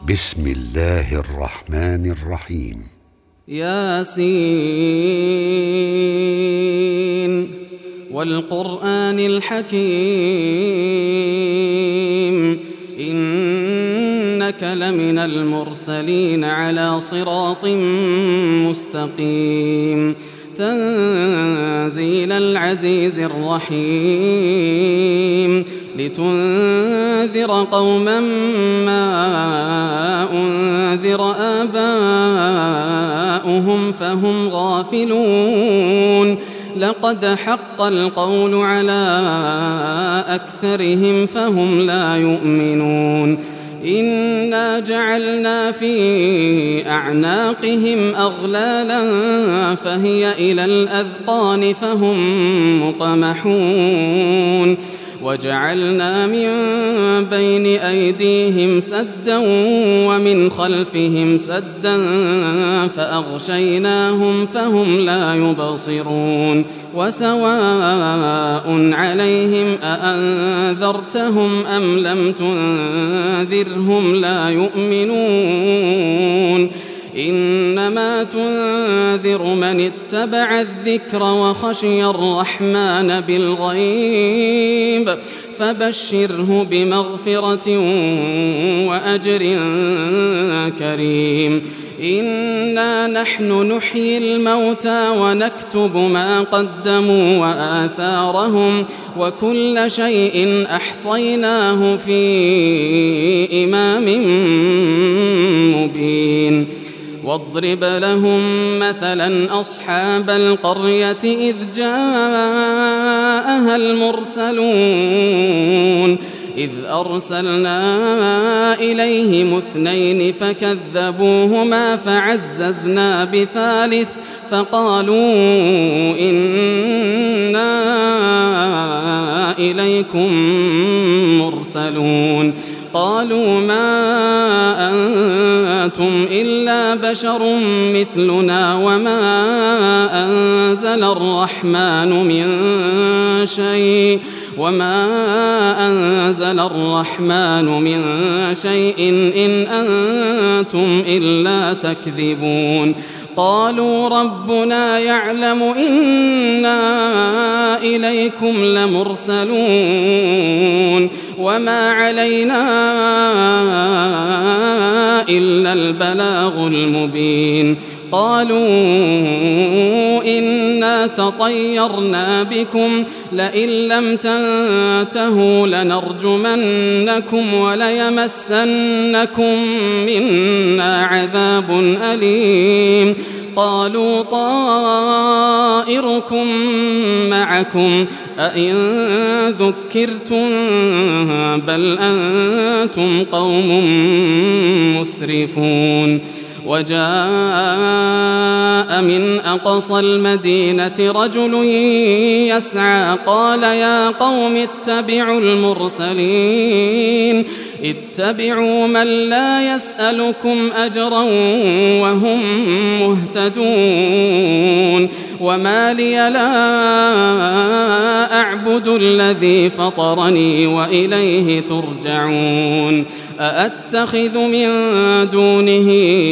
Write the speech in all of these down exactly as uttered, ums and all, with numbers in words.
بسم الله الرحمن الرحيم. ياسين والقرآن الحكيم إنك لمن المرسلين على صراط مستقيم تنزيل العزيز الرحيم لتنذر قوما ما أنذر آباؤهم فهم غافلون لقد حق القول على أكثرهم فهم لا يؤمنون إنا جعلنا في أعناقهم أغلالا فهي إلى الأذقان فهم مقمحون وجعلنا من بين أيديهم سدا ومن خلفهم سدا فأغشيناهم فهم لا يبصرون وسواء عليهم أأنذرتهم أم لم تنذرهم لا يؤمنون إنما تنذر من اتبع الذكر وخشي الرحمن بالغيب فبشره بمغفرة وأجر كريم إنا نحن نحيي الموتى ونكتب ما قدموا وآثارهم وكل شيء أحصيناه في إمام مبين واضرب لهم مثلا أصحاب القرية إذ جاءها المرسلون إذ أرسلنا إليهم اثنين فكذبوهما فعززنا بثالث فقالوا إنا إليكم مرسلون قالوا ما أنتم إلا بشر مثلنا وما أنزل الرحمن من شيء وما أنزل الرحمن من شيء إن أنتم إلا تكذبون قالوا ربنا يعلم إنا إليكم لمرسلون وما علينا إلا البلاغ المبين قالوا إنا تطيرنا بكم لئن لم تنتهوا لنرجمنكم وليمسنكم منا عذاب أليم قالوا طائركم معكم أئن ذكرتم بل أنتم قوم مسرفون وجاء من أقصى المدينة رجل يسعى قال يا قوم اتبعوا المرسلين اتبعوا من لا يسألكم أجرا وهم مهتدون وما لي لا أعبد الذي فطرني وإليه ترجعون أأتخذ من دونه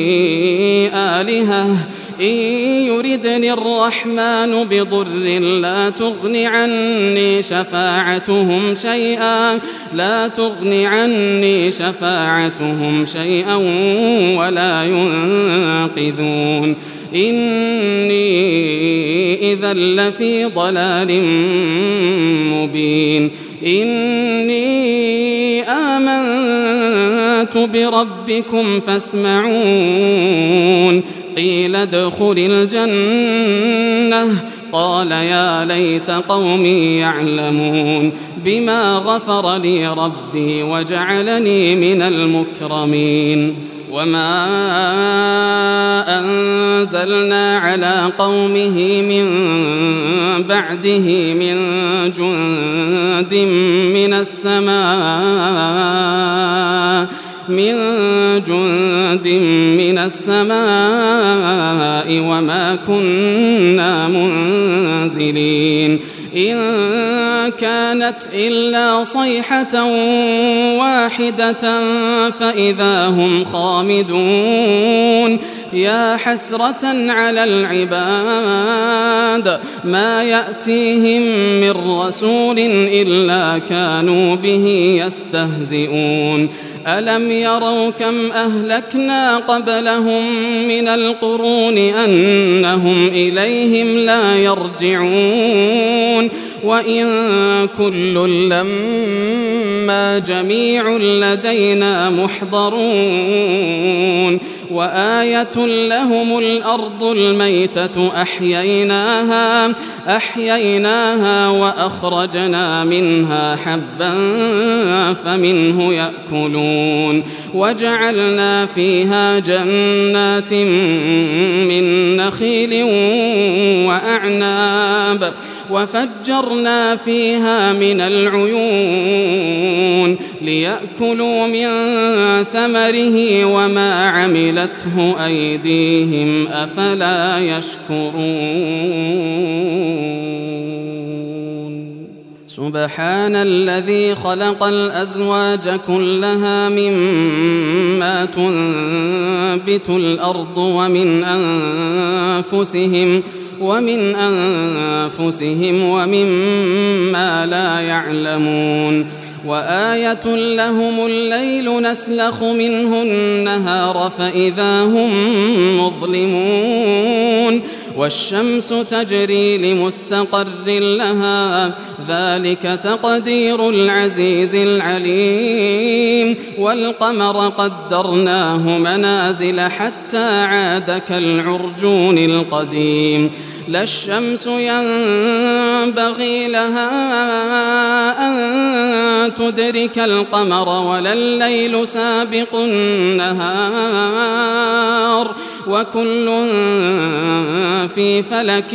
آلهة إن يردني الرحمن بضر لا تغن عني شفاعتهم شيئا لا تغن عني شفاعتهم شيئا ولا ينقذون إني إذا لفي ضلال مبين إني آمنت بربكم فاسمعون قيل ادخل الجنة قال يا ليت قومي يعلمون بما غفر لي ربي وجعلني من المكرمين وما أنزلنا على قومه من بعده من جند من السماء من جند من السماء وما كنا منزلين إن كانت إلا صيحة واحدة فإذا هم خامدون يا حسرة على العباد ما يأتيهم من رسول إلا كانوا به يستهزئون ألم يروا كم أهلكنا قبلهم من القرون أنهم إليهم لا يرجعون وإن كل لما جميع لدينا محضرون وآية لهم الأرض الميتة أحييناها أحييناها وأخرجنا منها حبا فمنه يأكلون وجعلنا فيها جنات من نخيل وأعناب وفجرنا فيها من العيون ليأكلوا من ثمره وما عملته أيديهم أفلا يشكرون سبحان الذي خلق الأزواج كلها مما تنبت الأرض ومن أنفسهم ومن أنفسهم ومما لا يعلمون وآية لهم الليل نسلخ منه النهار فإذا هم مظلمون والشمس تجري لمستقر لها ذلك تقدير العزيز العليم والقمر قدرناه منازل حتى عاد كالعرجون القديم لا الشمس ينبغي لها أن تدرك القمر ولا الليل سابق النهار وكل في فلك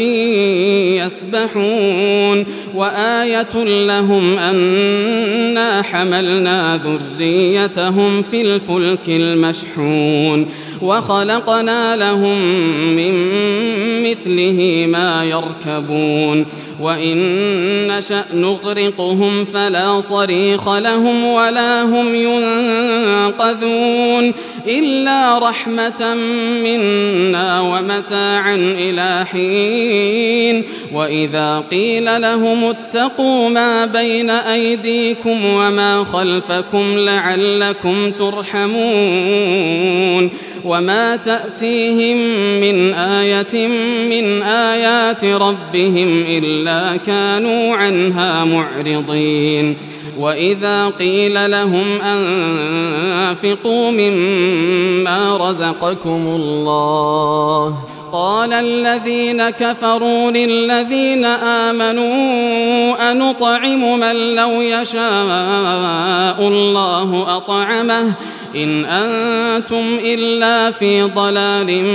يسبحون وآية لهم أنا حملنا ذريتهم في الفلك المشحون وخلقنا لهم من مثله ما يركبون وإن نشأ نغرقهم فلا صريخ لهم ولا هم ينقذون إلا رحمة منا ومتاعا إلى حين وإذا قيل لهم اتقوا ما بين أيديكم وما خلفكم لعلكم ترحمون وما تأتيهم من آية من آيات ربهم إلا كانوا عنها معرضين وإذا قيل لهم أنفقوا مما رزقكم الله قال الذين كفروا للذين آمنوا أنطعم من لو يشاء الله أطعمه إن أنتم إلا في ضلال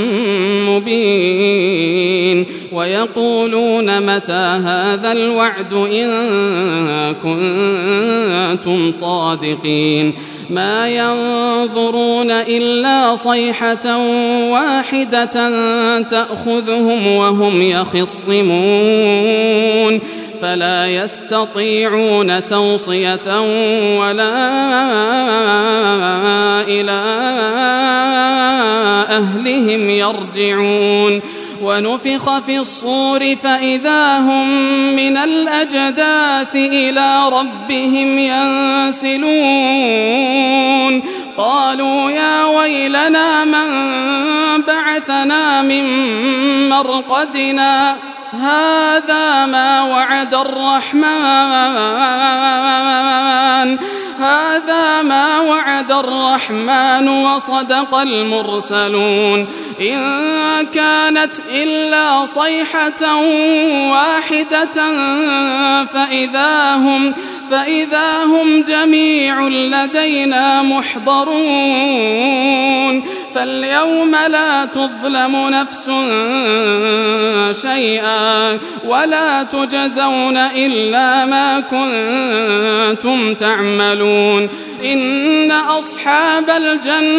مبين ويقولون متى هذا الوعد إن كنتم صادقين ما ينظرون إلا صيحة واحدة تأخذهم وهم يخصمون فلا يستطيعون توصية ولا إلى أهلهم يرجعون ونفخ في الصور فإذا هم من الأجداث إلى ربهم ينسلون قالوا يا ويلنا من بعثنا من مرقدنا هذا ما وعد الرحمن هذا ما وعد الرحمن وصدق المرسلون إن كانت إلا صيحة واحدة فإذا هم فإذا هم جميع لدينا محضرون فاليوم لا تظلم نفس شيئا ولا تجزون إلا ما كنتم تعملون إن أصحاب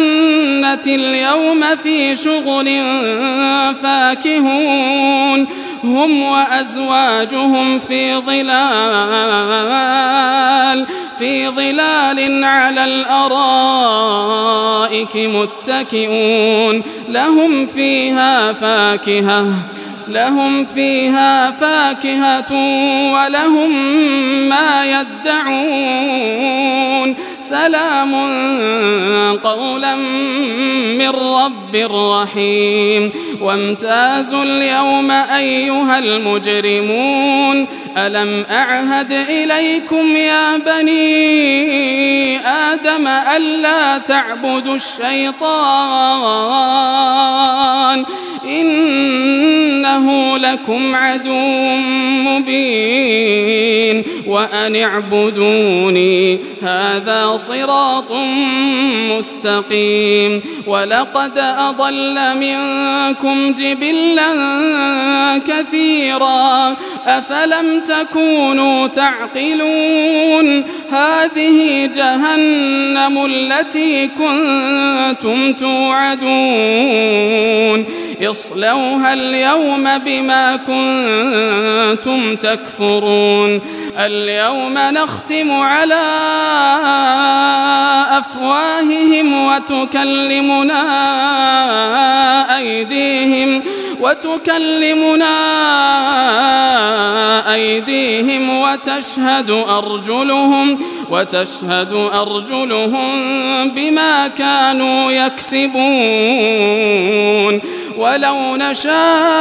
الجنة اليوم في شغل فاكهون هم وأزواجهم في ظلال في ظلال على الأرائك متكئون لهم فيها فاكهة لهم فيها فاكهة ولهم ما يدعون سلام قولا من رب رحيم وامتازوا اليوم أيها المجرمون ألم أعهد إليكم يا بني آدم ألا تعبدوا الشيطان إنه لكم عدو مبين وأن اعبدوني هذا صراط مستقيم ولقد أضل منكم جبلا كثيرا أفلم تكونوا تعقلون هذه جهنم التي كنتم توعدون اصلوها اليوم بما كنتم تكفرون اليوم نختم على أفواههم وتكلمنا أيديهم وتكلمنا أيديهم وتشهد أرجلهم وتشهد أرجلهم بما كانوا يكسبون ولو نشاء